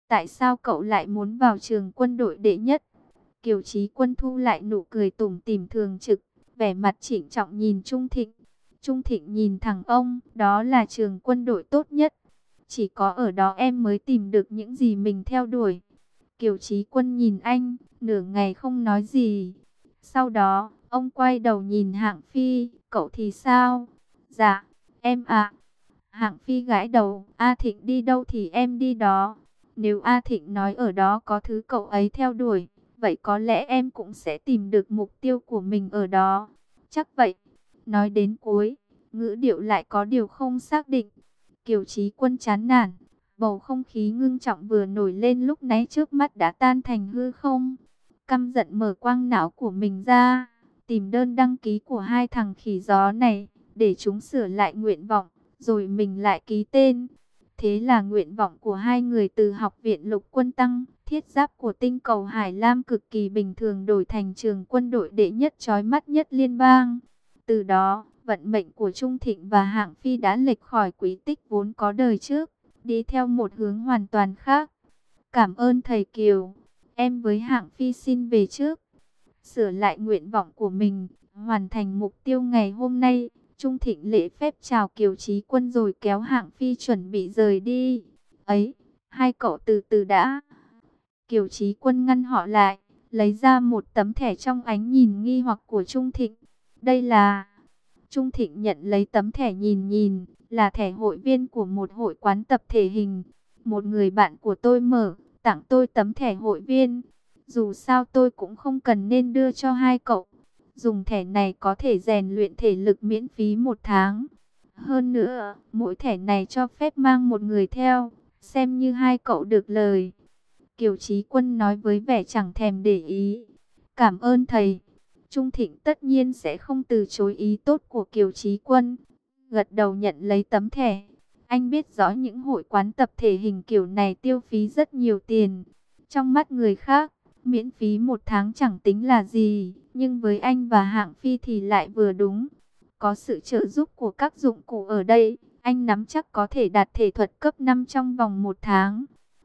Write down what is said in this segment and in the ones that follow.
Tại sao cậu lại muốn vào trường quân đội đệ nhất? Kiều Chí Quân thu lại nụ cười tủm tỉm thường trực, vẻ mặt trịnh trọng nhìn Trung Thịnh. Trung Thịnh nhìn thẳng ông, đó là trường quân đội tốt nhất. Chỉ có ở đó em mới tìm được những gì mình theo đuổi. Kiều Chí Quân nhìn anh, nửa ngày không nói gì. Sau đó, ông quay đầu nhìn Hạng Phi, cậu thì sao? Dạ, em ạ. Hạng Phi gãi đầu, A Thịnh đi đâu thì em đi đó. Nếu A Thịnh nói ở đó có thứ cậu ấy theo đuổi, vậy có lẽ em cũng sẽ tìm được mục tiêu của mình ở đó. Chắc vậy. Nói đến cuối, ngữ điệu lại có điều không xác định. Kiều Chí Quân chán nản, bầu không khí ngưng trọng vừa nổi lên lúc nãy trước mắt đã tan thành hư không. Căm giận mở quang não của mình ra, tìm đơn đăng ký của hai thằng khỉ gió này, để chúng sửa lại nguyện vọng, rồi mình lại ký tên. Thế là nguyện vọng của hai người từ học viện Lục Quân Tăng, thiết giáp của tinh cầu Hải Lam cực kỳ bình thường đổi thành trường quân đội đệ nhất chói mắt nhất liên bang. Từ đó, vận mệnh của Trung Thịnh và Hạng Phi đã lệch khỏi quỹ tích vốn có đời trước, đi theo một hướng hoàn toàn khác. Cảm ơn thầy Kiều, em với Hạng Phi xin về trước. Sửa lại nguyện vọng của mình, hoàn thành mục tiêu ngày hôm nay. Trung Thịnh lễ phép chào Kiều Chí Quân rồi kéo Hạng Phi chuẩn bị rời đi. Ấy, hai cậu từ từ đã. Kiều Chí Quân ngăn họ lại, lấy ra một tấm thẻ trong ánh nhìn nghi hoặc của Trung Thịnh. Đây là... Trung Thịnh nhận lấy tấm thẻ nhìn nhìn, là thẻ hội viên của một hội quán tập thể hình. Một người bạn của tôi mở, tặng tôi tấm thẻ hội viên. Dù sao tôi cũng không cần nên đưa cho hai cậu. Dùng thẻ này có thể rèn luyện thể lực miễn phí 1 tháng. Hơn nữa, mỗi thẻ này cho phép mang một người theo, xem như hai cậu được lời. Kiều Chí Quân nói với vẻ chẳng thèm để ý. Cảm ơn thầy. Trung Thịnh tất nhiên sẽ không từ chối ý tốt của Kiều Chí Quân. Gật đầu nhận lấy tấm thẻ. Anh biết rõ những hội quán tập thể hình kiểu này tiêu phí rất nhiều tiền. Trong mắt người khác, miễn phí 1 tháng chẳng tính là gì. Nhưng với anh và Hạng Phi thì lại vừa đúng. Có sự trợ giúp của các dụng cụ ở đây, anh nắm chắc có thể đạt thể thuật cấp 5 trong vòng 1 tháng.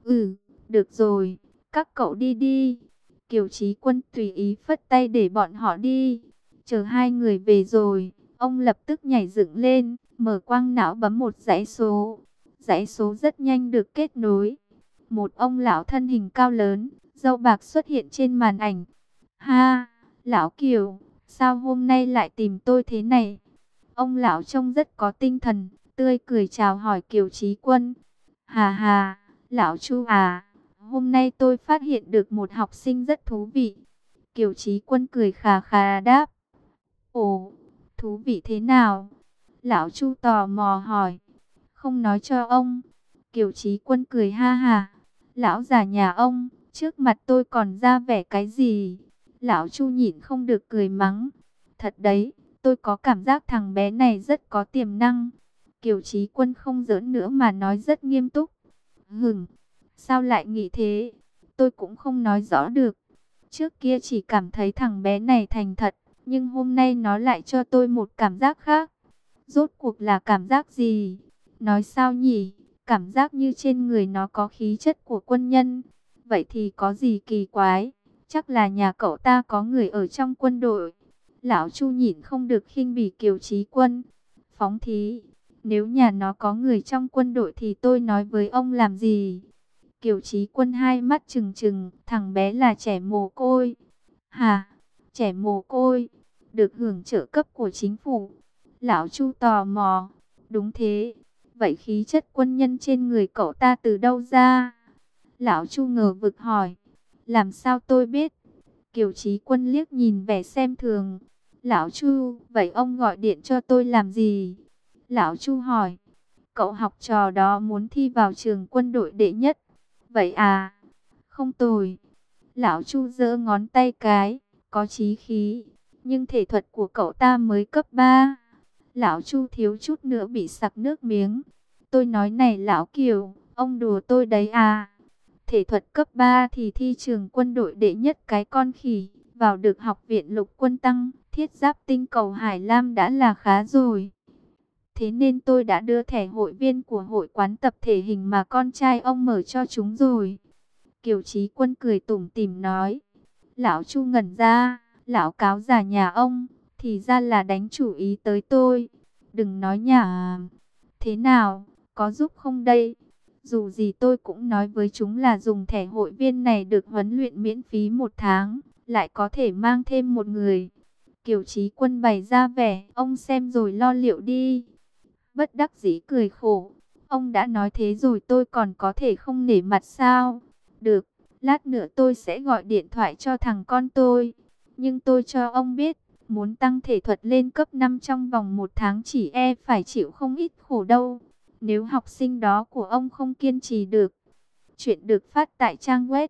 Được rồi, các cậu đi đi. Kiều Chí Quân tùy ý phất tay để bọn họ đi. Chờ hai người về rồi, ông lập tức nhảy dựng lên, mở quang não bấm một dãy số. Dãy số rất nhanh được kết nối. Một ông lão thân hình cao lớn, râu bạc xuất hiện trên màn ảnh. Ha, lão Kiều, sao hôm nay lại tìm tôi thế này? Ông lão trông rất có tinh thần, tươi cười chào hỏi Kiều Chí Quân. Hà hà, lão Chu à, hôm nay tôi phát hiện được một học sinh rất thú vị. Kiều Chí Quân cười khà khà đáp. Ồ, thú vị thế nào? Lão Chu tò mò hỏi. Không nói cho ông. Kiều Chí Quân cười ha hà. Lão già nhà ông, trước mặt tôi còn ra vẻ cái gì? Lão Chu nhịn không được cười mắng. Thật đấy, tôi có cảm giác thằng bé này rất có tiềm năng. Kiều Chí Quân không giỡn nữa mà nói rất nghiêm túc. Sao lại nghĩ thế? Tôi cũng không nói rõ được. Trước kia chỉ cảm thấy thằng bé này thành thật, nhưng hôm nay nó lại cho tôi một cảm giác khác. Rốt cuộc là cảm giác gì? Nói sao nhỉ? Cảm giác như trên người nó có khí chất của quân nhân. Vậy thì có gì kỳ quái? Chắc là nhà cậu ta có người ở trong quân đội. Lão Chu nhịn không được khinh bỉ Kiều Chí Quân. Phóng thí, nếu nhà nó có người trong quân đội thì tôi nói với ông làm gì? Kiều Chí Quân hai mắt trừng trừng, thằng bé là trẻ mồ côi. Hả? Trẻ mồ côi? Được hưởng trợ cấp của chính phủ. Lão Chu tò mò. Đúng thế. Vậy khí chất quân nhân trên người cậu ta từ đâu ra? Lão Chu ngờ vực hỏi. Làm sao tôi biết? Kiều Chí Quân liếc nhìn vẻ xem thường. Lão Chu, vậy ông gọi điện cho tôi làm gì? Lão Chu hỏi. Cậu học trò đó muốn thi vào trường quân đội đệ nhất. Vậy à? Không tồi. Lão Chu giơ ngón tay cái, có chí khí. Nhưng thể thuật của cậu ta mới cấp 3. Lão Chu thiếu chút nữa bị sặc nước miếng. Tôi nói này lão Kiều, ông đùa tôi đấy à? Thể thuật cấp 3 thì thi trường quân đội đệ nhất cái con khỉ. Vào được học viện Lục Quân Tăng, thiết giáp tinh cầu Hải Lam đã là khá rồi. Thế nên tôi đã đưa thẻ hội viên của hội quán tập thể hình mà con trai ông mở cho chúng rồi. Kiều Chí Quân cười tủm tỉm nói. Lão Chu ngẩn ra, lão cáo già nhà ông, thì ra là đánh chủ ý tới tôi. Đừng nói nhảm. Thế nào, có giúp không đây? Dù gì tôi cũng nói với chúng là dùng thẻ hội viên này được huấn luyện miễn phí 1 tháng, lại có thể mang thêm một người. Kiều Chí Quân bày ra vẻ, ông xem rồi lo liệu đi. Bất đắc dĩ cười khổ. Ông đã nói thế rồi tôi còn có thể không nể mặt sao? Được, lát nữa tôi sẽ gọi điện thoại cho thằng con tôi. Nhưng tôi cho ông biết, muốn tăng thể thuật lên cấp 5 trong vòng 1 tháng chỉ phải chịu không ít khổ đâu. Nếu học sinh đó của ông không kiên trì được. Chuyện được phát tại trang web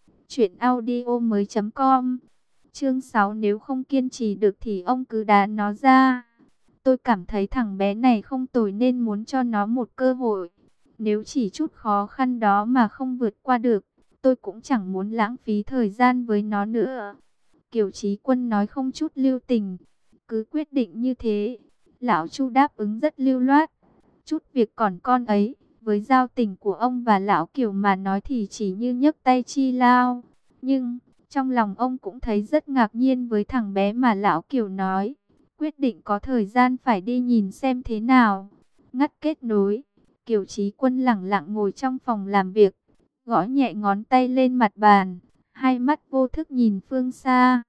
truyệnaudiomoi.com. Chương 6, nếu không kiên trì được thì ông cứ đá nó ra. Tôi cảm thấy thằng bé này không tồi nên muốn cho nó một cơ hội. Nếu chỉ chút khó khăn đó mà không vượt qua được, tôi cũng chẳng muốn lãng phí thời gian với nó nữa. Kiều Chí Quân nói không chút lưu tình. Cứ quyết định như thế. Lão Chu đáp ứng rất lưu loát. Chút việc còn con ấy, với giao tình của ông và lão Kiều mà nói thì chỉ như nhấc tay chi lao. Nhưng, trong lòng ông cũng thấy rất ngạc nhiên với thằng bé mà lão Kiều nói. Quyết định có thời gian phải đi nhìn xem thế nào. Ngắt kết nối, Kiều Chí Quân lẳng lặng ngồi trong phòng làm việc, gõ nhẹ ngón tay lên mặt bàn, hai mắt vô thức nhìn phương xa.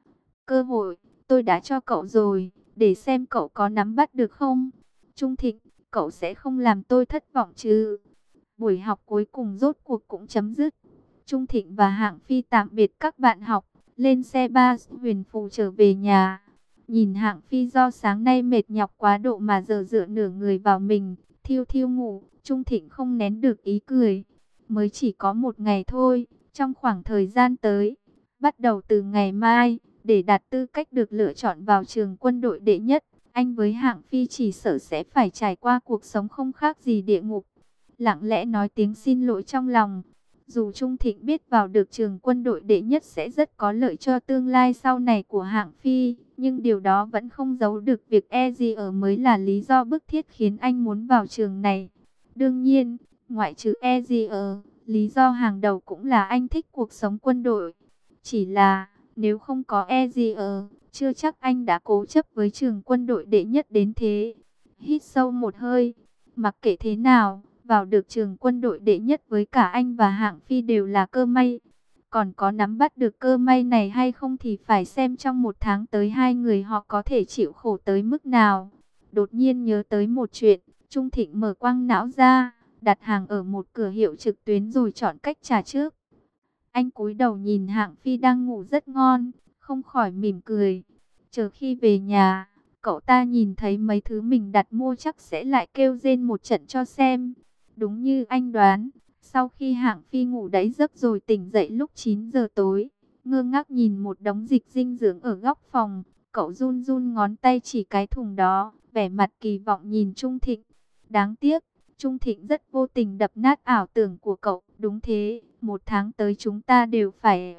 Cơ hội, tôi đã cho cậu rồi, để xem cậu có nắm bắt được không? Trung Thịnh, cậu sẽ không làm tôi thất vọng chứ? Buổi học cuối cùng rốt cuộc cũng chấm dứt. Trung Thịnh và Hạng Phi tạm biệt các bạn học, lên xe ba huyền phù trở về nhà. Nhìn Hạng Phi do sáng nay mệt nhọc quá độ mà giờ dựa nửa người vào mình, thiêu thiêu ngủ, Trung Thịnh không nén được ý cười. Mới chỉ có 1 ngày thôi, trong khoảng thời gian tới, bắt đầu từ ngày mai, để đạt tư cách được lựa chọn vào trường quân đội đệ nhất, anh với Hạng Phi chỉ sợ sẽ phải trải qua cuộc sống không khác gì địa ngục. Lặng lẽ nói tiếng xin lỗi trong lòng. Dù Trung Thịnh biết vào được trường quân đội đệ nhất sẽ rất có lợi cho tương lai sau này của Hạng Phi, nhưng điều đó vẫn không giấu được việc EGR mới là lý do bức thiết khiến anh muốn vào trường này. Đương nhiên, ngoại trừ EGR, lý do hàng đầu cũng là anh thích cuộc sống quân đội. Chỉ là, nếu không có EGR, chưa chắc anh đã cố chấp với trường quân đội đệ nhất đến thế. Hít sâu một hơi, mặc kệ thế nào, vào được trường quân đội đệ nhất với cả anh và Hạng Phi đều là cơ may. Còn có nắm bắt được cơ may này hay không thì phải xem trong 1 tháng tới hai người họ có thể chịu khổ tới mức nào. Đột nhiên nhớ tới một chuyện, Trung Thịnh mở quang não ra, đặt hàng ở một cửa hiệu trực tuyến rồi chọn cách trả trước. Anh cúi đầu nhìn Hạng Phi đang ngủ rất ngon, không khỏi mỉm cười. Chờ khi về nhà, cậu ta nhìn thấy mấy thứ mình đặt mua chắc sẽ lại kêu rên một trận cho xem. Đúng như anh đoán, sau khi Hạng Phi ngủ đáy giấc rồi tỉnh dậy lúc 9 giờ tối, ngơ ngác nhìn một đống dịch dinh dưỡng ở góc phòng, cậu run run ngón tay chỉ cái thùng đó, vẻ mặt kỳ vọng nhìn Trung Thịnh. Đáng tiếc, Trung Thịnh rất vô tình đập nát ảo tưởng của cậu. Đúng thế, 1 tháng tới chúng ta đều phải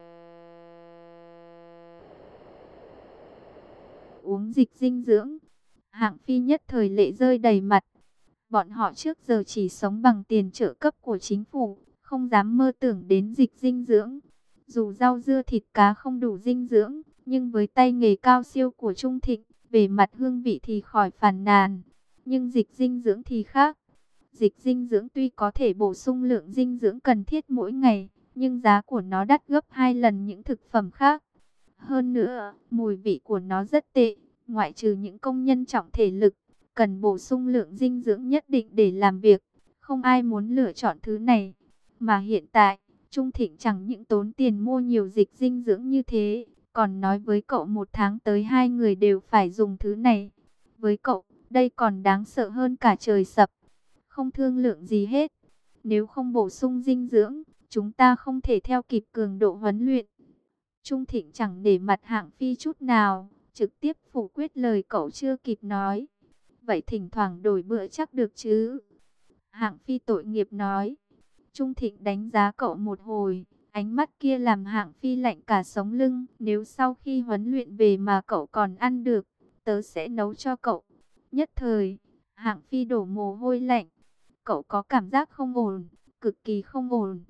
uống dịch dinh dưỡng. Hạng Phi nhất thời lệ rơi đầy mặt. Bọn họ trước giờ chỉ sống bằng tiền trợ cấp của chính phủ, không dám mơ tưởng đến dịch dinh dưỡng. Dù rau dưa thịt cá không đủ dinh dưỡng, nhưng với tay nghề cao siêu của Trung Thịnh, về mặt hương vị thì khỏi phàn nàn. Nhưng dịch dinh dưỡng thì khác. Dịch dinh dưỡng tuy có thể bổ sung lượng dinh dưỡng cần thiết mỗi ngày, nhưng giá của nó đắt gấp 2 lần những thực phẩm khác. Hơn nữa, mùi vị của nó rất tệ, ngoại trừ những công nhân trọng thể lực, cần bổ sung lượng dinh dưỡng nhất định để làm việc. Không ai muốn lựa chọn thứ này. Mà hiện tại, Trung Thịnh chẳng những tốn tiền mua nhiều dịch dinh dưỡng như thế, còn nói với cậu 1 tháng tới hai người đều phải dùng thứ này. Với cậu, đây còn đáng sợ hơn cả trời sập. Không thương lượng gì hết. Nếu không bổ sung dinh dưỡng, chúng ta không thể theo kịp cường độ huấn luyện. Trung Thịnh chẳng để mặt Hạng Phi chút nào, trực tiếp phủ quyết lời cậu chưa kịp nói. Vậy thỉnh thoảng đổi bữa chắc được chứ? Hạng Phi tội nghiệp nói. Trung Thịnh đánh giá cậu một hồi, ánh mắt kia làm Hạng Phi lạnh cả sống lưng. Nếu sau khi huấn luyện về mà cậu còn ăn được, tớ sẽ nấu cho cậu. Nhất thời, Hạng Phi đổ mồ hôi lạnh. Cậu có cảm giác không ổn, cực kỳ không ổn.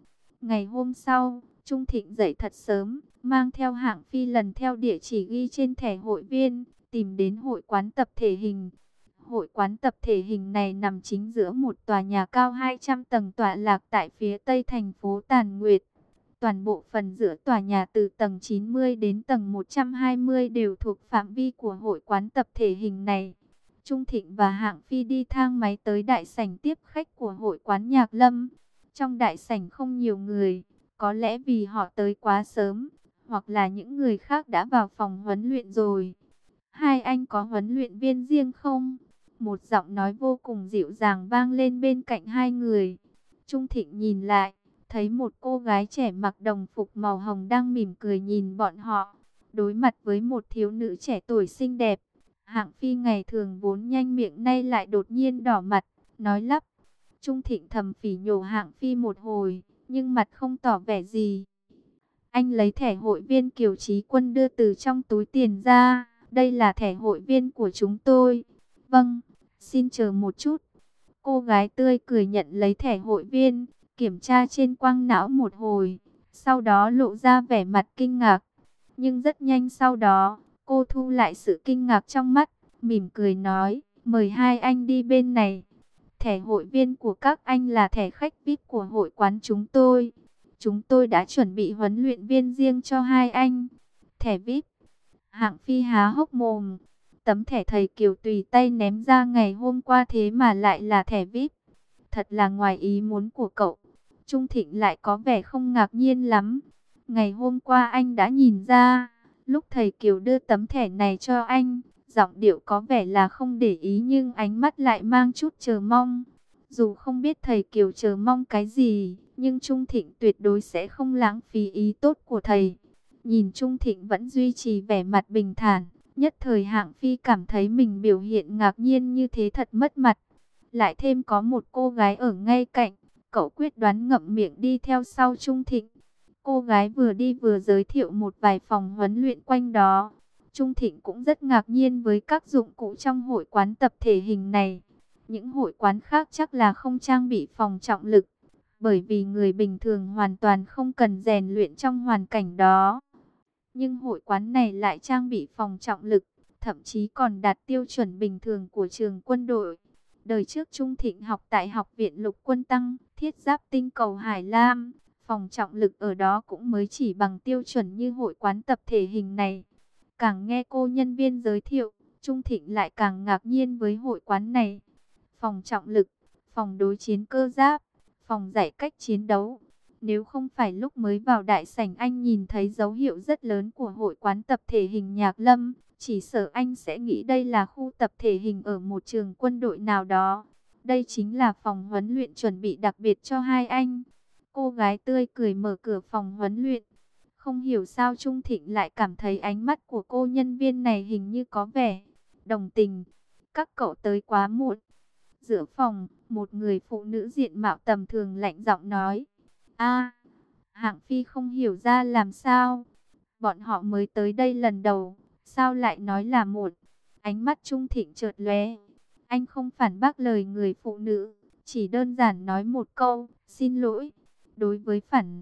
Ngày hôm sau, Trung Thịnh dậy thật sớm, mang theo Hạng Phi lần theo địa chỉ ghi trên thẻ hội viên, tìm đến hội quán tập thể hình. Hội quán tập thể hình này nằm chính giữa một tòa nhà cao 200 tầng tọa lạc tại phía tây thành phố Tàn Nguyệt. Toàn bộ phần giữa tòa nhà từ tầng 90 đến tầng 120 đều thuộc phạm vi của hội quán tập thể hình này. Trung Thịnh và Hạng Phi đi thang máy tới đại sảnh tiếp khách của hội quán Nhạc Lâm. Trong đại sảnh không nhiều người, có lẽ vì họ tới quá sớm, hoặc là những người khác đã vào phòng huấn luyện rồi. Hai anh có huấn luyện viên riêng không? Một giọng nói vô cùng dịu dàng vang lên bên cạnh hai người. Trung Thịnh nhìn lại, thấy một cô gái trẻ mặc đồng phục màu hồng đang mỉm cười nhìn bọn họ. Đối mặt với một thiếu nữ trẻ tuổi xinh đẹp, Hạng Phi ngày thường vốn nhanh miệng nay lại đột nhiên đỏ mặt, nói lắp. Trung Thịnh thầm phỉ nhổ Hạng Phi một hồi, nhưng mặt không tỏ vẻ gì. Anh lấy thẻ hội viên Kiều Chí Quân đưa từ trong túi tiền ra. Đây là thẻ hội viên của chúng tôi. Vâng, xin chờ một chút. Cô gái tươi cười nhận lấy thẻ hội viên, kiểm tra trên quang não một hồi, sau đó lộ ra vẻ mặt kinh ngạc. Nhưng rất nhanh sau đó, cô thu lại sự kinh ngạc trong mắt, mỉm cười nói, mời hai anh đi bên này. Thẻ hội viên của các anh là thẻ khách VIP của hội quán chúng tôi. Chúng tôi đã chuẩn bị huấn luyện viên riêng cho hai anh. Thẻ VIP. Hạng Phi há hốc mồm. Tấm thẻ thầy Kiều tùy tay ném ra ngày hôm qua thế mà lại là thẻ VIP. Thật là ngoài ý muốn của cậu. Trung Thịnh lại có vẻ không ngạc nhiên lắm. Ngày hôm qua anh đã nhìn ra. Lúc thầy Kiều đưa tấm thẻ này cho anh, giọng điệu có vẻ là không để ý nhưng ánh mắt lại mang chút chờ mong. Dù không biết thầy Kiều chờ mong cái gì, nhưng Trung Thịnh tuyệt đối sẽ không lãng phí ý tốt của thầy. Nhìn Trung Thịnh vẫn duy trì vẻ mặt bình thản, nhất thời Hạng Phi cảm thấy mình biểu hiện ngạc nhiên như thế thật mất mặt. Lại thêm có một cô gái ở ngay cạnh, cậu quyết đoán ngậm miệng đi theo sau Trung Thịnh. Cô gái vừa đi vừa giới thiệu một vài phòng huấn luyện quanh đó. Trung Thịnh cũng rất ngạc nhiên với các dụng cụ trong hội quán tập thể hình này. Những hội quán khác chắc là không trang bị phòng trọng lực, bởi vì người bình thường hoàn toàn không cần rèn luyện trong hoàn cảnh đó. Nhưng hội quán này lại trang bị phòng trọng lực, thậm chí còn đạt tiêu chuẩn bình thường của trường quân đội. Đời trước Trung Thịnh học tại Học viện Lục Quân Tăng, thiết giáp tinh cầu Hải Lam. Phòng trọng lực ở đó cũng mới chỉ bằng tiêu chuẩn như hội quán tập thể hình này. Càng nghe cô nhân viên giới thiệu, Trung Thịnh lại càng ngạc nhiên với hội quán này. Phòng trọng lực, phòng đối chiến cơ giáp, phòng dạy cách chiến đấu. Nếu không phải lúc mới vào đại sảnh anh nhìn thấy dấu hiệu rất lớn của hội quán tập thể hình Nhạc Lâm, chỉ sợ anh sẽ nghĩ đây là khu tập thể hình ở một trường quân đội nào đó. Đây chính là phòng huấn luyện chuẩn bị đặc biệt cho hai anh. Cô gái tươi cười mở cửa phòng huấn luyện. Không hiểu sao Trung Thịnh lại cảm thấy ánh mắt của cô nhân viên này hình như có vẻ đồng tình. Các cậu tới quá muộn. Giữa phòng, một người phụ nữ diện mạo tầm thường lạnh giọng nói. A, Hạng Phi không hiểu ra làm sao. Bọn họ mới tới đây lần đầu, sao lại nói là muộn? Ánh mắt Trung Thịnh chợt lóe. Anh không phản bác lời người phụ nữ, chỉ đơn giản nói một câu, xin lỗi. Đối với phản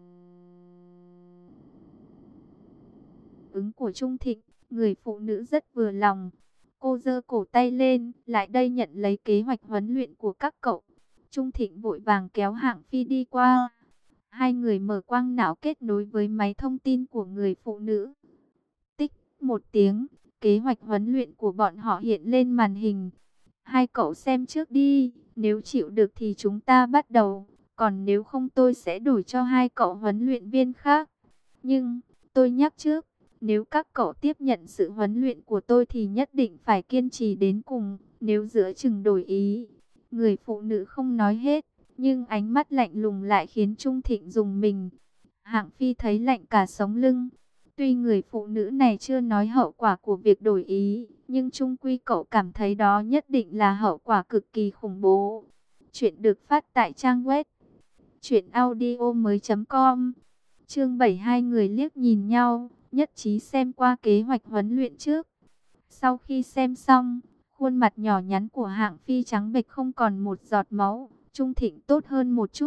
ứng của Trung Thịnh, người phụ nữ rất vừa lòng. Cô giơ cổ tay lên, lại đây nhận lấy kế hoạch huấn luyện của các cậu. Trung Thịnh vội vàng kéo Hạng Phi đi qua. Hai người mở quang não kết nối với máy thông tin của người phụ nữ. Tích một tiếng, kế hoạch huấn luyện của bọn họ hiện lên màn hình. Hai cậu xem trước đi, nếu chịu được thì chúng ta bắt đầu. Còn nếu không tôi sẽ đổi cho hai cậu huấn luyện viên khác. Nhưng, tôi nhắc trước, nếu các cậu tiếp nhận sự huấn luyện của tôi thì nhất định phải kiên trì đến cùng. Nếu giữa chừng đổi ý, người phụ nữ không nói hết, nhưng ánh mắt lạnh lùng lại khiến Trung Thịnh rùng mình. Hạng Phi thấy lạnh cả sống lưng. Tuy người phụ nữ này chưa nói hậu quả của việc đổi ý, nhưng chung quy cậu cảm thấy đó nhất định là hậu quả cực kỳ khủng bố. Chuyện được phát tại trang web truyệnaudiomoi.com. Chương 7, hai người liếc nhìn nhau, nhất trí xem qua kế hoạch huấn luyện trước. Sau khi xem xong, khuôn mặt nhỏ nhắn của Hạng Phi trắng bệch không còn một giọt máu. Trung Thịnh tốt hơn một chút,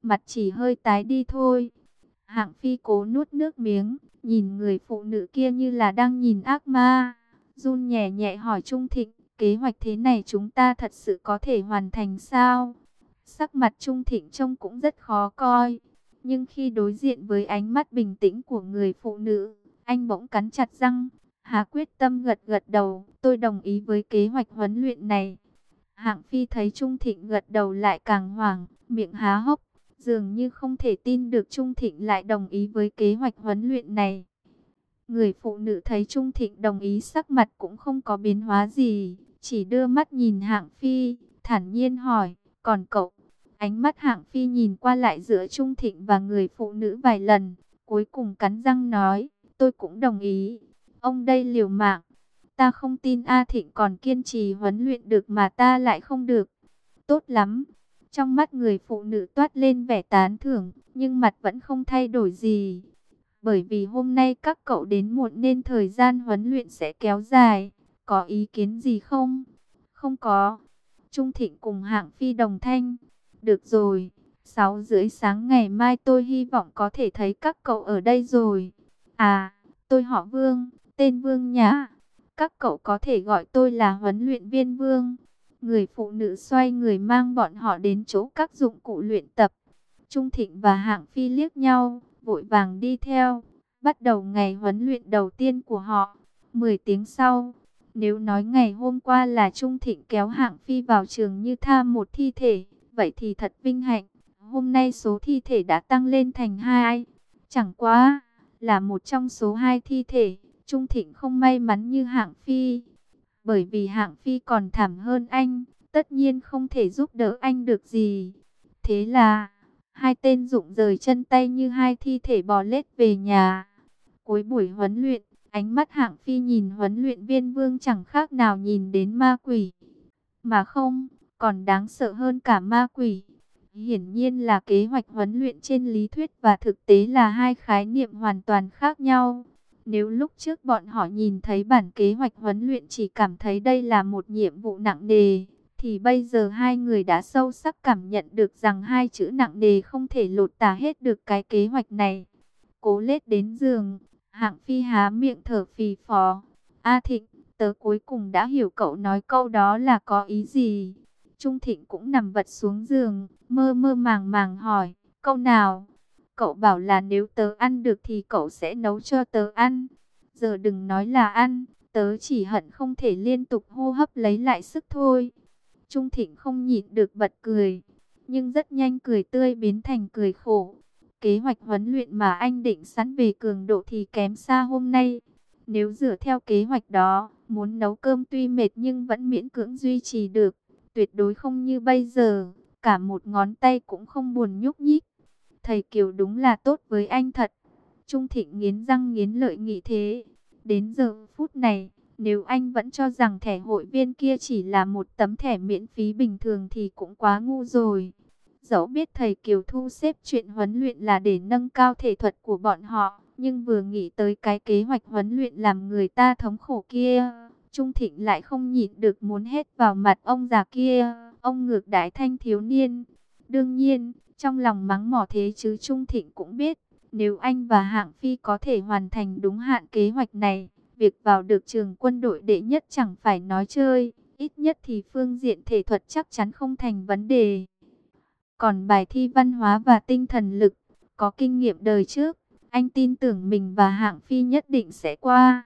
mặt chỉ hơi tái đi thôi. Hạng Phi cố nuốt nước miếng, nhìn người phụ nữ kia như là đang nhìn ác ma. Run nhẹ nhẹ hỏi Trung Thịnh, kế hoạch thế này chúng ta thật sự có thể hoàn thành sao? Sắc mặt Trung Thịnh trông cũng rất khó coi. Nhưng khi đối diện với ánh mắt bình tĩnh của người phụ nữ, anh bỗng cắn chặt răng. Hà quyết tâm gật gật đầu, tôi đồng ý với kế hoạch huấn luyện này. Hạng Phi thấy Trung Thịnh gật đầu lại càng hoảng, miệng há hốc, dường như không thể tin được Trung Thịnh lại đồng ý với kế hoạch huấn luyện này. Người phụ nữ thấy Trung Thịnh đồng ý sắc mặt cũng không có biến hóa gì, chỉ đưa mắt nhìn Hạng Phi, thản nhiên hỏi, còn cậu? Ánh mắt Hạng Phi nhìn qua lại giữa Trung Thịnh và người phụ nữ vài lần, cuối cùng cắn răng nói, tôi cũng đồng ý. Ông đây liều mạng, ta không tin A Thịnh còn kiên trì huấn luyện được mà ta lại không được. Tốt lắm. Trong mắt người phụ nữ toát lên vẻ tán thưởng, nhưng mặt vẫn không thay đổi gì. Bởi vì hôm nay các cậu đến muộn nên thời gian huấn luyện sẽ kéo dài. Có ý kiến gì không? Không có. Trung Thịnh cùng Hạng Phi đồng thanh. Được rồi, 6:30 sáng ngày mai tôi hy vọng có thể thấy các cậu ở đây rồi. À, tôi họ Vương, tên Vương nhá. Các cậu có thể gọi tôi là huấn luyện viên Vương. Người phụ nữ xoay người mang bọn họ đến chỗ các dụng cụ luyện tập. Trung Thịnh và Hạng Phi liếc nhau, vội vàng đi theo. Bắt đầu ngày huấn luyện đầu tiên của họ. 10 tiếng sau, nếu nói ngày hôm qua là Trung Thịnh kéo Hạng Phi vào trường như tha một thi thể, vậy thì thật vinh hạnh. Hôm nay số thi thể đã tăng lên thành 2. Chẳng quá, là một trong số 2 thi thể. Trung Thịnh không may mắn như Hạng Phi. Bởi vì Hạng Phi còn thảm hơn anh, tất nhiên không thể giúp đỡ anh được gì. Thế là, 2 tên rụng rời chân tay như 2 thi thể bò lết về nhà. Cuối buổi huấn luyện, ánh mắt Hạng Phi nhìn huấn luyện viên Vương chẳng khác nào nhìn đến ma quỷ. Mà không, còn đáng sợ hơn cả ma quỷ. Hiển nhiên là kế hoạch huấn luyện trên lý thuyết và thực tế là 2 khái niệm hoàn toàn khác nhau. Nếu lúc trước bọn họ nhìn thấy bản kế hoạch huấn luyện chỉ cảm thấy đây là một nhiệm vụ nặng nề, thì bây giờ 2 người đã sâu sắc cảm nhận được rằng 2 chữ nặng nề không thể lột tả hết được cái kế hoạch này. Cố lết đến giường, Hạng Phi há miệng thở phì phò. A Thịnh, tớ cuối cùng đã hiểu cậu nói câu đó là có ý gì. Trung Thịnh cũng nằm vật xuống giường, mơ mơ màng màng hỏi, câu nào? Cậu bảo là nếu tớ ăn được thì cậu sẽ nấu cho tớ ăn. Giờ đừng nói là ăn, tớ chỉ hận không thể liên tục hô hấp lấy lại sức thôi. Trung Thịnh không nhịn được bật cười, nhưng rất nhanh cười tươi biến thành cười khổ. Kế hoạch huấn luyện mà anh định sẵn về cường độ thì kém xa hôm nay. Nếu dựa theo kế hoạch đó, muốn nấu cơm tuy mệt nhưng vẫn miễn cưỡng duy trì được. Tuyệt đối không như bây giờ, cả một ngón tay cũng không buồn nhúc nhích. Thầy Kiều đúng là tốt với anh thật. Trung Thịnh nghiến răng nghiến lợi nghĩ thế. Đến giờ phút này, nếu anh vẫn cho rằng thẻ hội viên kia chỉ là một tấm thẻ miễn phí bình thường thì cũng quá ngu rồi. Dẫu biết thầy Kiều thu xếp chuyện huấn luyện là để nâng cao thể thuật của bọn họ, nhưng vừa nghĩ tới cái kế hoạch huấn luyện làm người ta thống khổ kia, Trung Thịnh lại không nhịn được muốn hét vào mặt ông già kia, ông ngược đãi thanh thiếu niên. Đương nhiên, trong lòng mắng mỏ thế chứ Trung Thịnh cũng biết, nếu anh và Hạng Phi có thể hoàn thành đúng hạn kế hoạch này, việc vào được trường quân đội đệ nhất chẳng phải nói chơi, ít nhất thì phương diện thể thuật chắc chắn không thành vấn đề. Còn bài thi văn hóa và tinh thần lực, có kinh nghiệm đời trước, anh tin tưởng mình và Hạng Phi nhất định sẽ qua.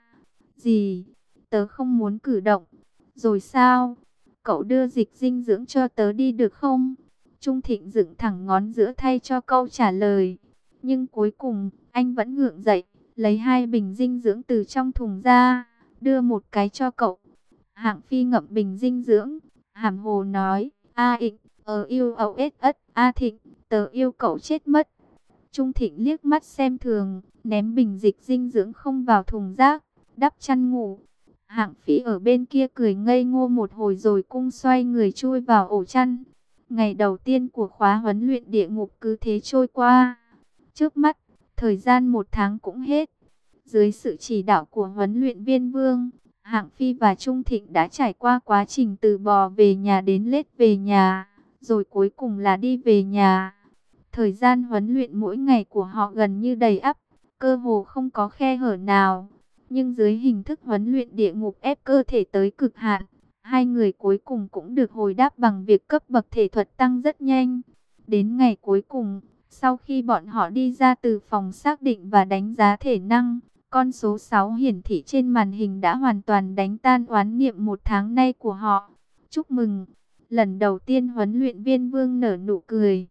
Gì? Tớ không muốn cử động. Rồi sao? Cậu đưa dịch dinh dưỡng cho tớ đi được không? Trung Thịnh dựng thẳng ngón giữa thay cho câu trả lời. Nhưng cuối cùng, anh vẫn gượng dậy, lấy 2 bình dinh dưỡng từ trong thùng ra, đưa một cái cho cậu. Hạng Phi ngậm bình dinh dưỡng, hàm hồ nói, A Ịnh, yêu OSS, A Thịnh, tớ yêu cậu chết mất. Trung Thịnh liếc mắt xem thường, ném bình dịch dinh dưỡng không vào thùng rác, đắp chăn ngủ. Hạng Phỉ ở bên kia cười ngây ngô một hồi rồi cung xoay người chui vào ổ chăn. Ngày đầu tiên của khóa huấn luyện địa ngục cứ thế trôi qua. Trước mắt, thời gian 1 tháng cũng hết. Dưới sự chỉ đạo của huấn luyện viên Vương, Hạng Phi và Trung Thịnh đã trải qua quá trình từ bò về nhà đến lết về nhà, rồi cuối cùng là đi về nhà. Thời gian huấn luyện mỗi ngày của họ gần như đầy ắp, cơ hồ không có khe hở nào. Nhưng dưới hình thức huấn luyện địa ngục ép cơ thể tới cực hạn, hai người cuối cùng cũng được hồi đáp bằng việc cấp bậc thể thuật tăng rất nhanh. Đến ngày cuối cùng, sau khi bọn họ đi ra từ phòng xác định và đánh giá thể năng, con số 6 hiển thị trên màn hình đã hoàn toàn đánh tan oán niệm một tháng nay của họ. Chúc mừng! Lần đầu tiên huấn luyện viên Vương nở nụ cười.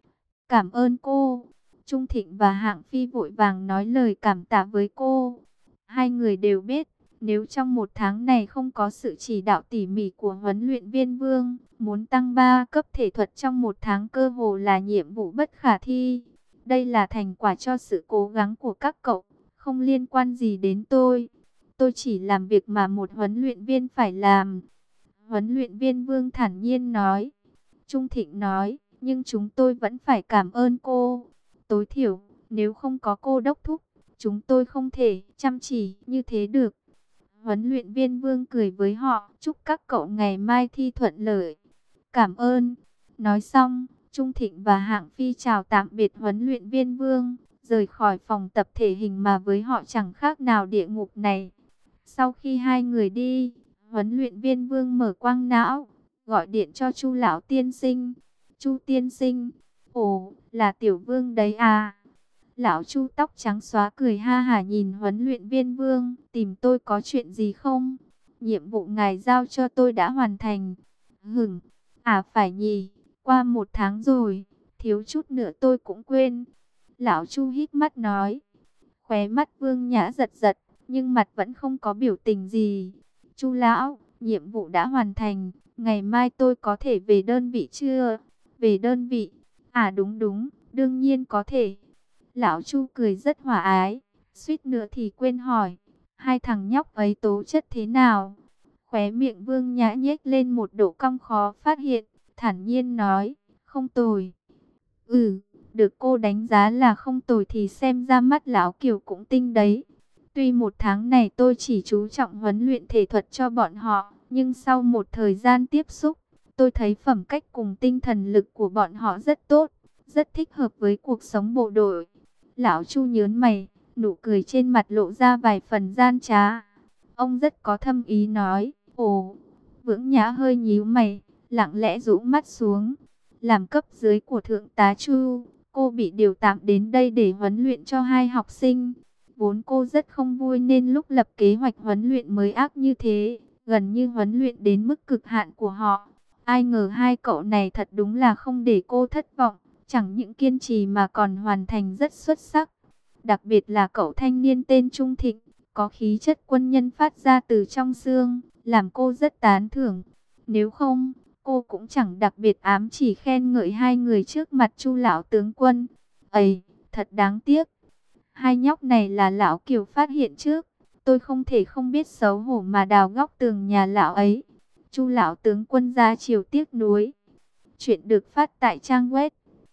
Cảm ơn cô. Trung Thịnh và Hạng Phi vội vàng nói lời cảm tạ với cô. Hai người đều biết, nếu trong một tháng này không có sự chỉ đạo tỉ mỉ của huấn luyện viên Vương, muốn tăng 3 cấp thể thuật trong một tháng cơ hồ là nhiệm vụ bất khả thi. Đây là thành quả cho sự cố gắng của các cậu, không liên quan gì đến tôi. Tôi chỉ làm việc mà một huấn luyện viên phải làm. Huấn luyện viên Vương thản nhiên nói. Trung Thịnh nói, nhưng chúng tôi vẫn phải cảm ơn cô. Tối thiểu, nếu không có cô đốc thúc, chúng tôi không thể chăm chỉ như thế được. Huấn luyện viên Vương cười với họ, chúc các cậu ngày mai thi thuận lợi. Cảm ơn. Nói xong, Trung Thịnh và Hạng Phi chào tạm biệt huấn luyện viên Vương, rời khỏi phòng tập thể hình mà với họ chẳng khác nào địa ngục này. Sau khi hai người đi, huấn luyện viên Vương mở quang não, gọi điện cho Chu lão tiên sinh. Chu tiên sinh, ồ, là Tiểu Vương đấy à? Lão Chu tóc trắng xóa cười ha hả nhìn huấn luyện viên Vương, tìm tôi có chuyện gì không? Nhiệm vụ ngài giao cho tôi đã hoàn thành. Hửng, à phải nhỉ, qua một tháng rồi, thiếu chút nữa tôi cũng quên. Lão Chu hít mắt nói, khóe mắt Vương Nhã giật giật, nhưng mặt vẫn không có biểu tình gì. Chu lão, nhiệm vụ đã hoàn thành, ngày mai tôi có thể về đơn vị chưa? Về đơn vị? À đúng đúng, đương nhiên có thể. Lão Chu cười rất hòa ái, suýt nữa thì quên hỏi, hai thằng nhóc ấy tố chất thế nào? Khóe miệng Vương Nhã nhếch lên một độ cong khó phát hiện, thản nhiên nói, không tồi. Ừ, được cô đánh giá là không tồi thì xem ra mắt lão Kiều cũng tinh đấy. Tuy một tháng này tôi chỉ chú trọng huấn luyện thể thuật cho bọn họ, nhưng sau một thời gian tiếp xúc, tôi thấy phẩm cách cùng tinh thần lực của bọn họ rất tốt, rất thích hợp với cuộc sống bộ đội. Lão Chu nhớn mày, nụ cười trên mặt lộ ra vài phần gian trá. Ông rất có thâm ý nói, ồ, Vững Nhã hơi nhíu mày, lặng lẽ rũ mắt xuống. Làm cấp dưới của Thượng tá Chu, cô bị điều tạm đến đây để huấn luyện cho hai học sinh. Vốn cô rất không vui nên lúc lập kế hoạch huấn luyện mới ác như thế, gần như huấn luyện đến mức cực hạn của họ. Ai ngờ hai cậu này thật đúng là không để cô thất vọng, chẳng những kiên trì mà còn hoàn thành rất xuất sắc. Đặc biệt là cậu thanh niên tên Trung Thịnh, có khí chất quân nhân phát ra từ trong xương, làm cô rất tán thưởng. Nếu không, cô cũng chẳng đặc biệt ám chỉ khen ngợi hai người trước mặt Chu lão tướng quân. Ấy, thật đáng tiếc. Hai nhóc này là lão Kiều phát hiện trước, tôi không thể không biết xấu hổ mà đào góc tường nhà lão ấy. Chu lão tướng quân ra chiều tiếc nuối. Chuyện được phát tại trang web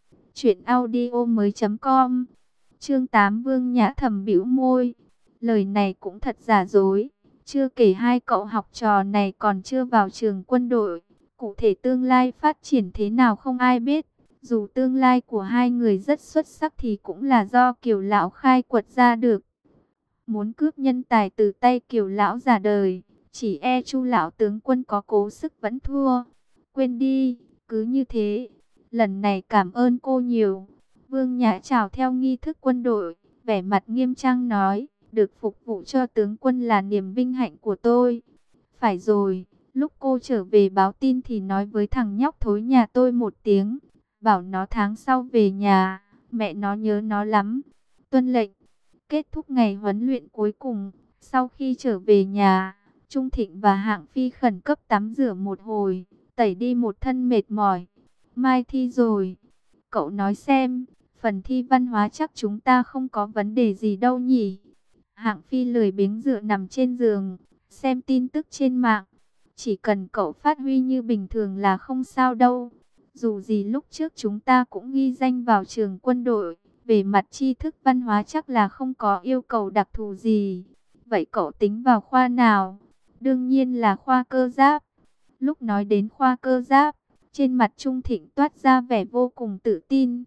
truyệnaudiomoi.com. Chương 8 Vương Nhã thầm bĩu môi. Lời này cũng thật giả dối. Chưa kể hai cậu học trò này còn chưa vào trường quân đội. Cụ thể tương lai phát triển thế nào không ai biết. Dù tương lai của hai người rất xuất sắc thì cũng là do Kiều lão khai quật ra được. Muốn cướp nhân tài từ tay Kiều lão già đời, chỉ e Chu lão tướng quân có cố sức vẫn thua. Quên đi, cứ như thế. Lần này cảm ơn cô nhiều. Vương Nhã chào theo nghi thức quân đội, vẻ mặt nghiêm trang nói, được phục vụ cho tướng quân là niềm vinh hạnh của tôi. Phải rồi, lúc cô trở về báo tin thì nói với thằng nhóc thối nhà tôi một tiếng, bảo nó tháng sau về nhà, mẹ nó nhớ nó lắm. Tuân lệnh. Kết thúc ngày huấn luyện cuối cùng, sau khi trở về nhà, Trung Thịnh và Hạng Phi khẩn cấp tắm rửa một hồi, tẩy đi một thân mệt mỏi. Mai thi rồi, cậu nói xem, phần thi văn hóa chắc chúng ta không có vấn đề gì đâu nhỉ? Hạng Phi lười biếng dựa nằm trên giường, xem tin tức trên mạng. Chỉ cần cậu phát huy như bình thường là không sao đâu. Dù gì lúc trước chúng ta cũng ghi danh vào trường quân đội, về mặt tri thức văn hóa chắc là không có yêu cầu đặc thù gì. Vậy cậu tính vào khoa nào? Đương nhiên là khoa cơ giáp. Lúc nói đến khoa cơ giáp, trên mặt Trung Thịnh toát ra vẻ vô cùng tự tin.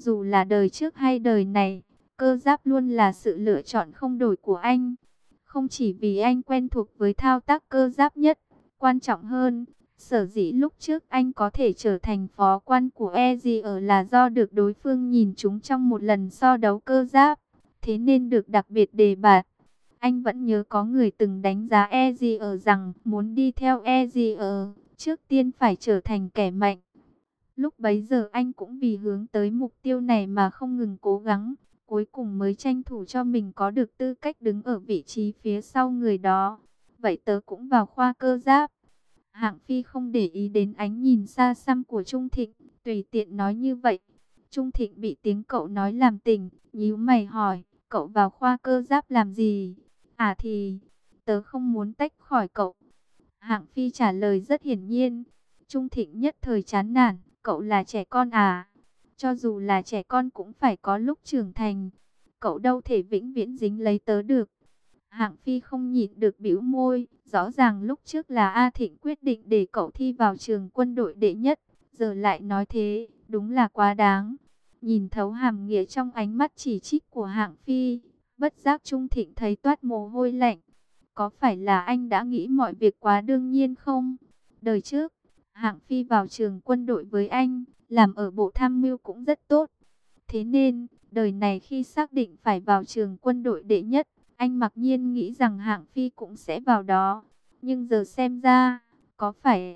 Dù là đời trước hay đời này, cơ giáp luôn là sự lựa chọn không đổi của anh. Không chỉ vì anh quen thuộc với thao tác cơ giáp nhất, quan trọng hơn, sở dĩ lúc trước anh có thể trở thành phó quan của EZR là do được đối phương nhìn chúng trong một lần so đấu cơ giáp, thế nên được đặc biệt đề bạt. Anh vẫn nhớ có người từng đánh giá EZR rằng muốn đi theo EZR, trước tiên phải trở thành kẻ mạnh. Lúc bấy giờ anh cũng vì hướng tới mục tiêu này mà không ngừng cố gắng, cuối cùng mới tranh thủ cho mình có được tư cách đứng ở vị trí phía sau người đó. Vậy tớ cũng vào khoa cơ giáp. Hạng Phi không để ý đến ánh nhìn xa xăm của Trung Thịnh, tùy tiện nói như vậy. Trung Thịnh bị tiếng cậu nói làm tỉnh, nhíu mày hỏi, cậu vào khoa cơ giáp làm gì? À thì, tớ không muốn tách khỏi cậu. Hạng Phi trả lời rất hiển nhiên. Trung Thịnh nhất thời chán nản, cậu là trẻ con à? Cho dù là trẻ con cũng phải có lúc trưởng thành. Cậu đâu thể vĩnh viễn dính lấy tớ được. Hạng Phi không nhịn được bĩu môi. Rõ ràng lúc trước là A Thịnh quyết định để cậu thi vào trường quân đội đệ nhất. Giờ lại nói thế, đúng là quá đáng. Nhìn thấu hàm nghĩa trong ánh mắt chỉ trích của Hạng Phi, bất giác Trung Thịnh thấy toát mồ hôi lạnh. Có phải là anh đã nghĩ mọi việc quá đương nhiên không? Đời trước, Hạng Phi vào trường quân đội với anh, làm ở bộ tham mưu cũng rất tốt. Thế nên, đời này khi xác định phải vào trường quân đội đệ nhất, anh mặc nhiên nghĩ rằng Hạng Phi cũng sẽ vào đó. Nhưng giờ xem ra, có phải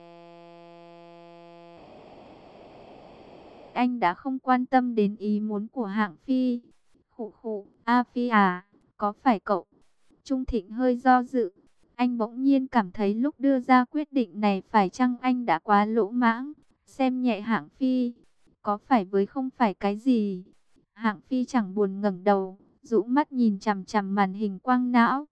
anh đã không quan tâm đến ý muốn của Hạng Phi? Khụ khụ, A Phi à, có phải cậu? Trung Thịnh hơi do dự. Anh bỗng nhiên cảm thấy lúc đưa ra quyết định này phải chăng anh đã quá lỗ mãng, xem nhẹ Hạng Phi. Có phải với không phải cái gì? Hạng Phi chẳng buồn ngẩng đầu, dụ mắt nhìn chằm chằm màn hình quang não.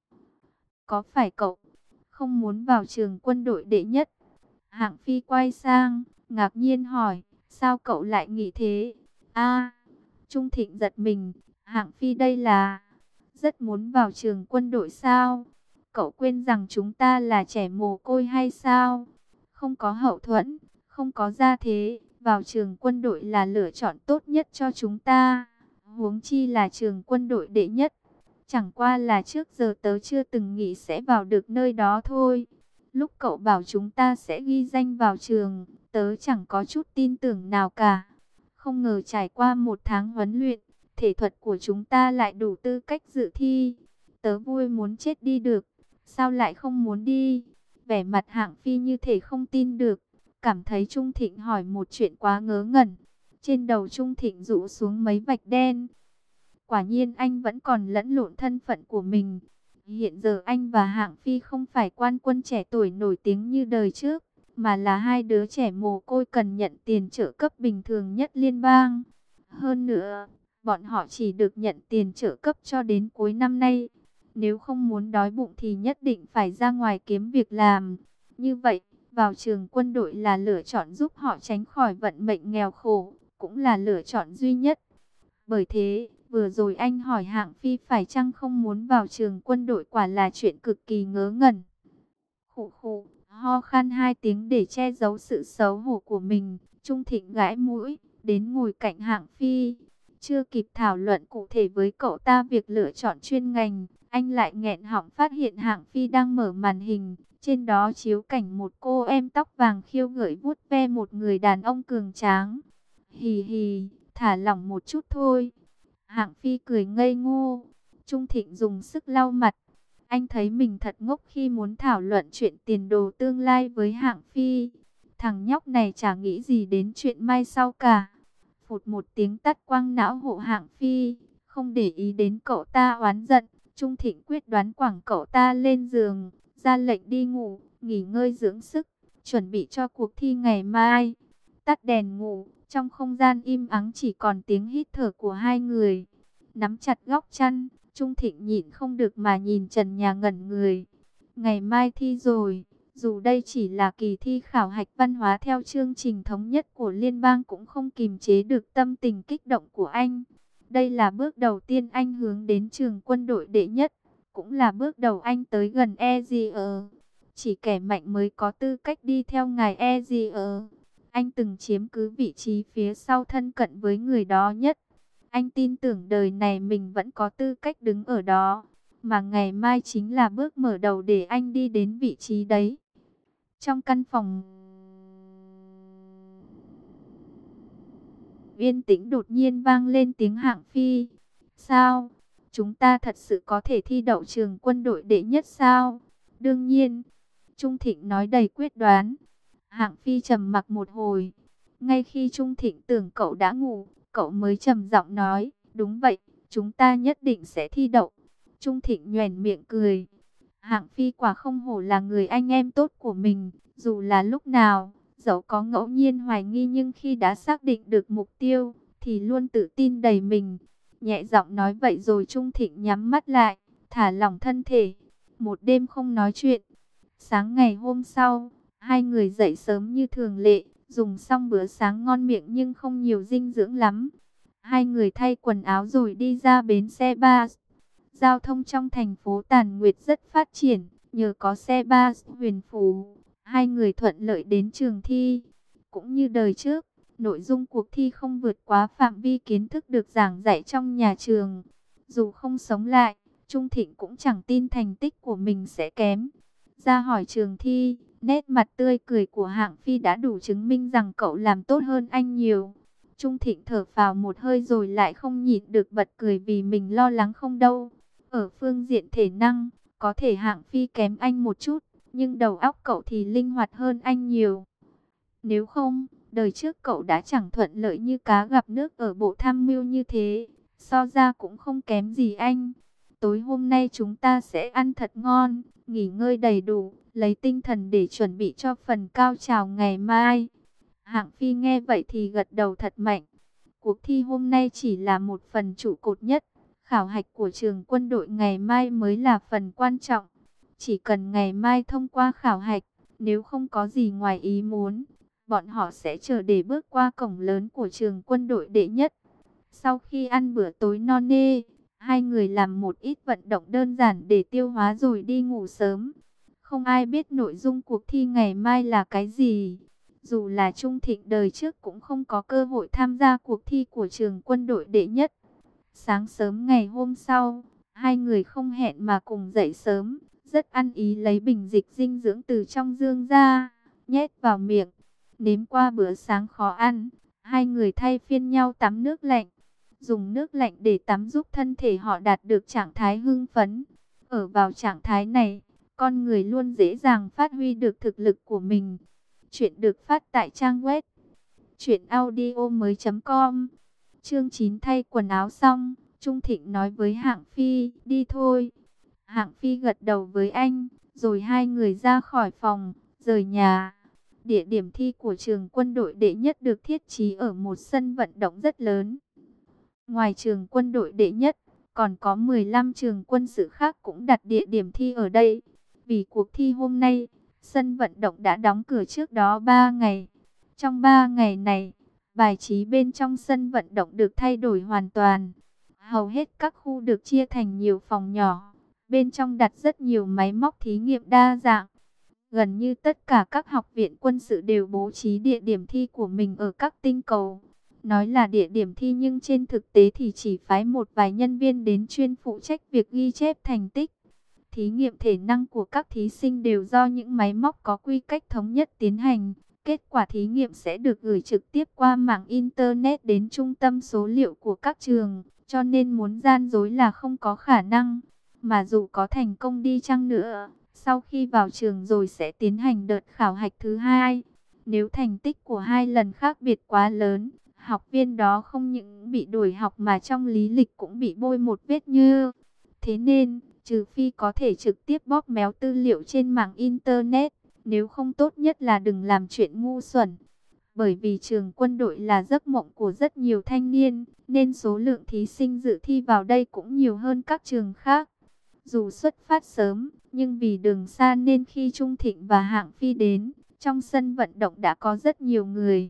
Có phải cậu không muốn vào trường quân đội đệ nhất? Hạng Phi quay sang, ngạc nhiên hỏi, sao cậu lại nghĩ thế? A, Trung Thịnh giật mình, Hạng Phi đây là rất muốn vào trường quân đội sao? Cậu quên rằng chúng ta là trẻ mồ côi hay sao? Không có hậu thuẫn, không có gia thế, vào trường quân đội là lựa chọn tốt nhất cho chúng ta. Huống chi là trường quân đội đệ nhất. Chẳng qua là trước giờ tớ chưa từng nghĩ sẽ vào được nơi đó thôi. Lúc cậu bảo chúng ta sẽ ghi danh vào trường, tớ chẳng có chút tin tưởng nào cả. Không ngờ trải qua một tháng huấn luyện, thể thuật của chúng ta lại đủ tư cách dự thi. Tớ vui muốn chết đi được. Sao lại không muốn đi? Vẻ mặt Hạng Phi như thể không tin được. Cảm thấy Trung Thịnh hỏi một chuyện quá ngớ ngẩn. Trên đầu Trung Thịnh rũ xuống mấy vạch đen. Quả nhiên anh vẫn còn lẫn lộn thân phận của mình. Hiện giờ anh và Hạng Phi không phải quan quân trẻ tuổi nổi tiếng như đời trước, mà là hai đứa trẻ mồ côi cần nhận tiền trợ cấp bình thường nhất liên bang. Hơn nữa, bọn họ chỉ được nhận tiền trợ cấp cho đến cuối năm nay. Nếu không muốn đói bụng thì nhất định phải ra ngoài kiếm việc làm. Như vậy, vào trường quân đội là lựa chọn giúp họ tránh khỏi vận mệnh nghèo khổ, cũng là lựa chọn duy nhất. Bởi thế, vừa rồi anh hỏi Hạng Phi phải chăng không muốn vào trường quân đội quả là chuyện cực kỳ ngớ ngẩn. Khụ khụ, ho khan hai tiếng để che giấu sự xấu hổ của mình, Trung Thịnh gãi mũi, đến ngồi cạnh Hạng Phi. Chưa kịp thảo luận cụ thể với cậu ta việc lựa chọn chuyên ngành, anh lại nghẹn họng phát hiện Hạng Phi đang mở màn hình. Trên đó chiếu cảnh một cô em tóc vàng khiêu gợi vuốt ve một người đàn ông cường tráng. Hì hì, thả lỏng một chút thôi. Hạng Phi cười ngây ngô. Trung Thịnh dùng sức lau mặt. Anh thấy mình thật ngốc khi muốn thảo luận chuyện tiền đồ tương lai với Hạng Phi. Thằng nhóc này chả nghĩ gì đến chuyện mai sau cả. Phụt một tiếng tắt quang não hộ Hạng Phi. Không để ý đến cậu ta oán giận, Trung Thịnh quyết đoán quẳng cậu ta lên giường, ra lệnh đi ngủ, nghỉ ngơi dưỡng sức, chuẩn bị cho cuộc thi ngày mai. Tắt đèn ngủ, trong không gian im ắng chỉ còn tiếng hít thở của hai người. Nắm chặt góc chăn, Trung Thịnh nhịn không được mà nhìn trần nhà ngẩn người. Ngày mai thi rồi, dù đây chỉ là kỳ thi khảo hạch văn hóa theo chương trình thống nhất của liên bang cũng không kìm chế được tâm tình kích động của anh. Đây là bước đầu tiên anh hướng đến trường quân đội đệ nhất, cũng là bước đầu anh tới gần EZR. Chỉ kẻ mạnh mới có tư cách đi theo ngài EZR. Anh từng chiếm cứ vị trí phía sau thân cận với người đó nhất. Anh tin tưởng đời này mình vẫn có tư cách đứng ở đó. Mà ngày mai chính là bước mở đầu để anh đi đến vị trí đấy. Trong căn phòng yên tĩnh đột nhiên vang lên tiếng Hạng Phi. Sao? Chúng ta thật sự có thể thi đậu trường quân đội đệ nhất sao? Đương nhiên. Trung Thịnh nói đầy quyết đoán. Hạng Phi trầm mặc một hồi. Ngay khi Trung Thịnh tưởng cậu đã ngủ, cậu mới trầm giọng nói, đúng vậy, chúng ta nhất định sẽ thi đậu. Trung Thịnh nhoẻn miệng cười. Hạng Phi quả không hổ là người anh em tốt của mình, dù là lúc nào, dẫu có ngẫu nhiên hoài nghi nhưng khi đã xác định được mục tiêu, thì luôn tự tin đầy mình. Nhẹ giọng nói vậy rồi Trung Thịnh nhắm mắt lại, thả lỏng thân thể. Một đêm không nói chuyện. Sáng ngày hôm sau, hai người dậy sớm như thường lệ, dùng xong bữa sáng ngon miệng nhưng không nhiều dinh dưỡng lắm. Hai người thay quần áo rồi đi ra bến xe bus. Giao thông trong thành phố Tàn Nguyệt rất phát triển, nhờ có xe bus Huyền Phú, hai người thuận lợi đến trường thi. Cũng như đời trước, nội dung cuộc thi không vượt quá phạm vi kiến thức được giảng dạy trong nhà trường. Dù không sống lại, Trung Thịnh cũng chẳng tin thành tích của mình sẽ kém. Ra hỏi trường thi, nét mặt tươi cười của Hạng Phi đã đủ chứng minh rằng cậu làm tốt hơn anh nhiều. Trung Thịnh thở phào một hơi rồi lại không nhịn được bật cười vì mình lo lắng không đâu. Ở phương diện thể năng, có thể Hạng Phi kém anh một chút, nhưng đầu óc cậu thì linh hoạt hơn anh nhiều. Nếu không, đời trước cậu đã chẳng thuận lợi như cá gặp nước ở bộ tham mưu như thế, so ra cũng không kém gì anh. Tối hôm nay chúng ta sẽ ăn thật ngon, nghỉ ngơi đầy đủ, lấy tinh thần để chuẩn bị cho phần cao trào ngày mai. Hạng Phi nghe vậy thì gật đầu thật mạnh. Cuộc thi hôm nay chỉ là một phần trụ cột nhất. Khảo hạch của trường quân đội ngày mai mới là phần quan trọng. Chỉ cần ngày mai thông qua khảo hạch, nếu không có gì ngoài ý muốn, bọn họ sẽ chờ để bước qua cổng lớn của trường quân đội đệ nhất. Sau khi ăn bữa tối no nê, hai người làm một ít vận động đơn giản để tiêu hóa rồi đi ngủ sớm. Không ai biết nội dung cuộc thi ngày mai là cái gì. Dù là Trung Thịnh đời trước cũng không có cơ hội tham gia cuộc thi của trường quân đội đệ nhất. Sáng sớm ngày hôm sau, hai người không hẹn mà cùng dậy sớm, rất ăn ý lấy bình dịch dinh dưỡng từ trong dương ra, nhét vào miệng. Nếm qua bữa sáng khó ăn, hai người thay phiên nhau tắm nước lạnh. Dùng nước lạnh để tắm giúp thân thể họ đạt được trạng thái hưng phấn. Ở vào trạng thái này, con người luôn dễ dàng phát huy được thực lực của mình. Chuyện được phát tại trang web truyệnaudiomoi.com. Chương 9 thay quần áo xong, Trung Thịnh nói với Hạng Phi, đi thôi. Hạng Phi gật đầu với anh, rồi hai người ra khỏi phòng, rời nhà. Địa điểm thi của trường quân đội đệ nhất được thiết trí ở một sân vận động rất lớn. Ngoài trường quân đội đệ nhất, còn có 15 trường quân sự khác cũng đặt địa điểm thi ở đây. Vì cuộc thi hôm nay, sân vận động đã đóng cửa trước đó 3 ngày. Trong 3 ngày này, bài trí bên trong sân vận động được thay đổi hoàn toàn. Hầu hết các khu được chia thành nhiều phòng nhỏ. Bên trong đặt rất nhiều máy móc thí nghiệm đa dạng. Gần như tất cả các học viện quân sự đều bố trí địa điểm thi của mình ở các tinh cầu. Nói là địa điểm thi nhưng trên thực tế thì chỉ phái một vài nhân viên đến chuyên phụ trách việc ghi chép thành tích. Thí nghiệm thể năng của các thí sinh đều do những máy móc có quy cách thống nhất tiến hành. Kết quả thí nghiệm sẽ được gửi trực tiếp qua mạng Internet đến trung tâm số liệu của các trường, cho nên muốn gian dối là không có khả năng. Mà dù có thành công đi chăng nữa, sau khi vào trường rồi sẽ tiến hành đợt khảo hạch thứ hai. Nếu thành tích của hai lần khác biệt quá lớn, học viên đó không những bị đuổi học mà trong lý lịch cũng bị bôi một vết nhơ. Thế nên, trừ phi có thể trực tiếp bóp méo tư liệu trên mạng Internet, nếu không tốt nhất là đừng làm chuyện ngu xuẩn. Bởi vì trường quân đội là giấc mộng của rất nhiều thanh niên, nên số lượng thí sinh dự thi vào đây cũng nhiều hơn các trường khác. Dù xuất phát sớm, nhưng vì đường xa nên khi Trung Thịnh và Hạng Phi đến, trong sân vận động đã có rất nhiều người.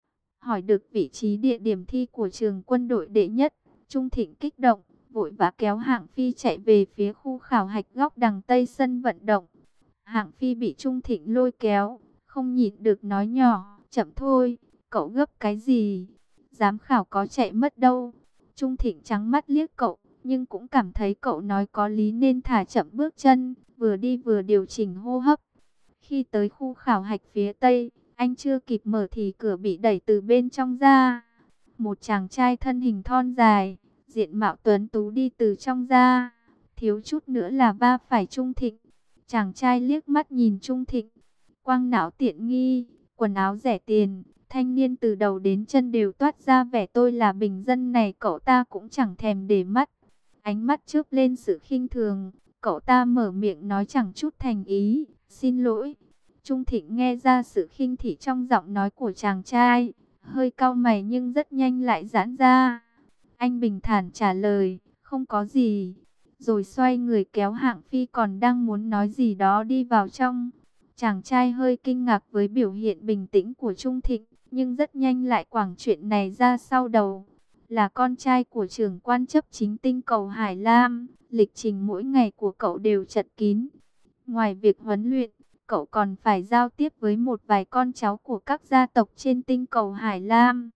Hỏi được vị trí địa điểm thi của trường quân đội đệ nhất, Trung Thịnh kích động, vội vã kéo Hạng Phi chạy về phía khu khảo hạch góc đằng tây sân vận động. Hạng Phi bị Trung Thịnh lôi kéo, không nhịn được nói nhỏ, chậm thôi, cậu gấp cái gì? Giám khảo có chạy mất đâu. Trung Thịnh trắng mắt liếc cậu, nhưng cũng cảm thấy cậu nói có lý nên thả chậm bước chân, vừa đi vừa điều chỉnh hô hấp. Khi tới khu khảo hạch phía tây, anh chưa kịp mở thì cửa bị đẩy từ bên trong ra. Một chàng trai thân hình thon dài, diện mạo tuấn tú đi từ trong ra, thiếu chút nữa là va phải Trung Thịnh. Chàng trai liếc mắt nhìn Trung Thịnh, quang não tiện nghi, quần áo rẻ tiền, thanh niên từ đầu đến chân đều toát ra vẻ tôi là bình dân này, cậu ta cũng chẳng thèm để mắt. Ánh mắt chớp lên sự khinh thường, cậu ta mở miệng nói chẳng chút thành ý, xin lỗi. Trung Thịnh nghe ra sự khinh thị trong giọng nói của chàng trai, hơi cau mày nhưng rất nhanh lại giãn ra. Anh bình thản trả lời, không có gì. Rồi xoay người kéo Hạng Phi còn đang muốn nói gì đó đi vào trong. Chàng trai hơi kinh ngạc với biểu hiện bình tĩnh của Trung Thịnh, nhưng rất nhanh lại quẳng chuyện này ra sau đầu. Là con trai của trưởng quan chấp chính tinh cầu Hải Lam, lịch trình mỗi ngày của cậu đều chật kín. Ngoài việc huấn luyện, cậu còn phải giao tiếp với một vài con cháu của các gia tộc trên tinh cầu Hải Lam.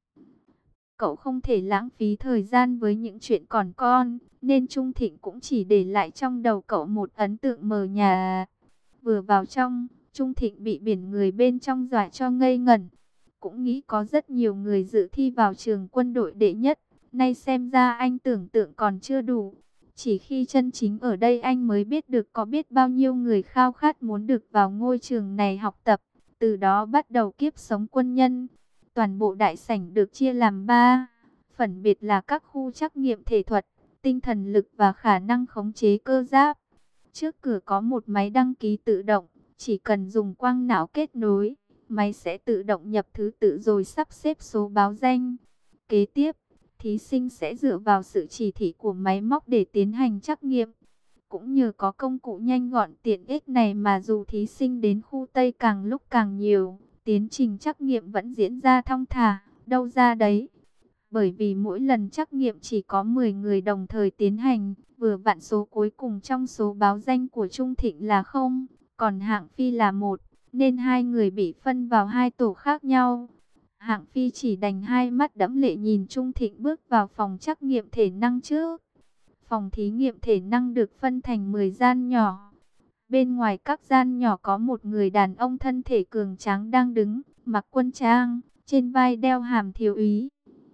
Cậu không thể lãng phí thời gian với những chuyện còn con, nên Trung Thịnh cũng chỉ để lại trong đầu cậu một ấn tượng mờ nhà. Vừa vào trong, Trung Thịnh bị biển người bên trong dọa cho ngây ngẩn. Cũng nghĩ có rất nhiều người dự thi vào trường quân đội đệ nhất, nay xem ra anh tưởng tượng còn chưa đủ. Chỉ khi chân chính ở đây anh mới biết được có biết bao nhiêu người khao khát muốn được vào ngôi trường này học tập, từ đó bắt đầu kiếp sống quân nhân. Toàn bộ đại sảnh được chia làm 3, phân biệt là các khu trắc nghiệm thể thuật, tinh thần lực và khả năng khống chế cơ giáp. Trước cửa có một máy đăng ký tự động, chỉ cần dùng quang não kết nối, máy sẽ tự động nhập thứ tự rồi sắp xếp số báo danh. Kế tiếp, thí sinh sẽ dựa vào sự chỉ thị của máy móc để tiến hành trắc nghiệm. Cũng nhờ có công cụ nhanh gọn tiện ích này mà dù thí sinh đến khu Tây càng lúc càng nhiều, tiến trình trắc nghiệm vẫn diễn ra thong thả, đâu ra đấy. Bởi vì mỗi lần trắc nghiệm chỉ có 10 người đồng thời tiến hành, vừa vặn số cuối cùng trong số báo danh của Trung Thịnh là 0, còn Hạng Phi là 1, nên hai người bị phân vào hai tổ khác nhau. Hạng Phi chỉ đành hai mắt đẫm lệ nhìn Trung Thịnh bước vào phòng trắc nghiệm thể năng trước. Phòng thí nghiệm thể năng được phân thành 10 gian nhỏ. Bên ngoài các gian nhỏ có một người đàn ông thân thể cường tráng đang đứng, mặc quân trang, trên vai đeo hàm thiếu úy.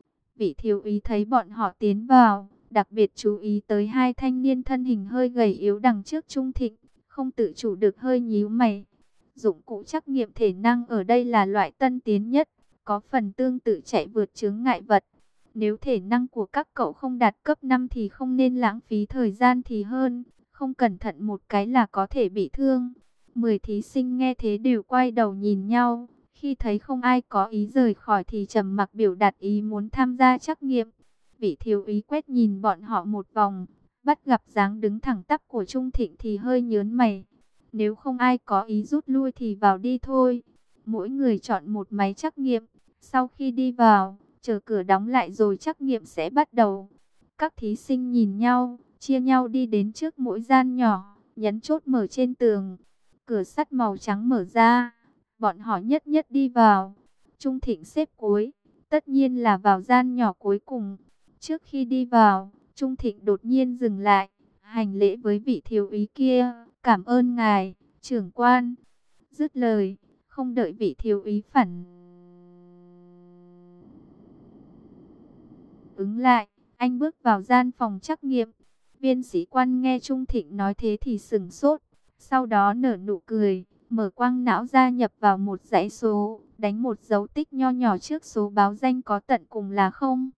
Vị thiếu úy thấy bọn họ tiến vào, đặc biệt chú ý tới hai thanh niên thân hình hơi gầy yếu đằng trước Trung Thịnh, không tự chủ được hơi nhíu mày. Dụng cụ trắc nghiệm thể năng ở đây là loại tân tiến nhất, có phần tương tự chạy vượt chướng ngại vật. Nếu thể năng của các cậu không đạt cấp 5 thì không nên lãng phí thời gian thì hơn, không cẩn thận một cái là có thể bị thương. 10 thí sinh nghe thế đều quay đầu nhìn nhau, khi thấy không ai có ý rời khỏi thì trầm mặc biểu đạt ý muốn tham gia trắc nghiệm. Vị thiếu úy quét nhìn bọn họ một vòng, bắt gặp dáng đứng thẳng tắp của Trung Thịnh thì hơi nhớn mày. Nếu không ai có ý rút lui thì vào đi thôi. Mỗi người chọn một máy trắc nghiệm, sau khi đi vào, chờ cửa đóng lại rồi trắc nghiệm sẽ bắt đầu. Các thí sinh nhìn nhau, chia nhau đi đến trước mỗi gian nhỏ, nhấn chốt mở trên tường. Cửa sắt màu trắng mở ra, bọn họ nhất nhất đi vào. Trung Thịnh xếp cuối, tất nhiên là vào gian nhỏ cuối cùng. Trước khi đi vào, Trung Thịnh đột nhiên dừng lại, hành lễ với vị thiếu úy kia. Cảm ơn ngài, trưởng quan. Dứt lời, không đợi vị thiếu úy phản ứng lại, anh bước vào gian phòng trắc nghiệm. Viên sĩ quan nghe Trung Thịnh nói thế thì sửng sốt, sau đó nở nụ cười, mở quang não ra nhập vào một dãy số, đánh một dấu tích nho nhỏ trước số báo danh có tận cùng là 0.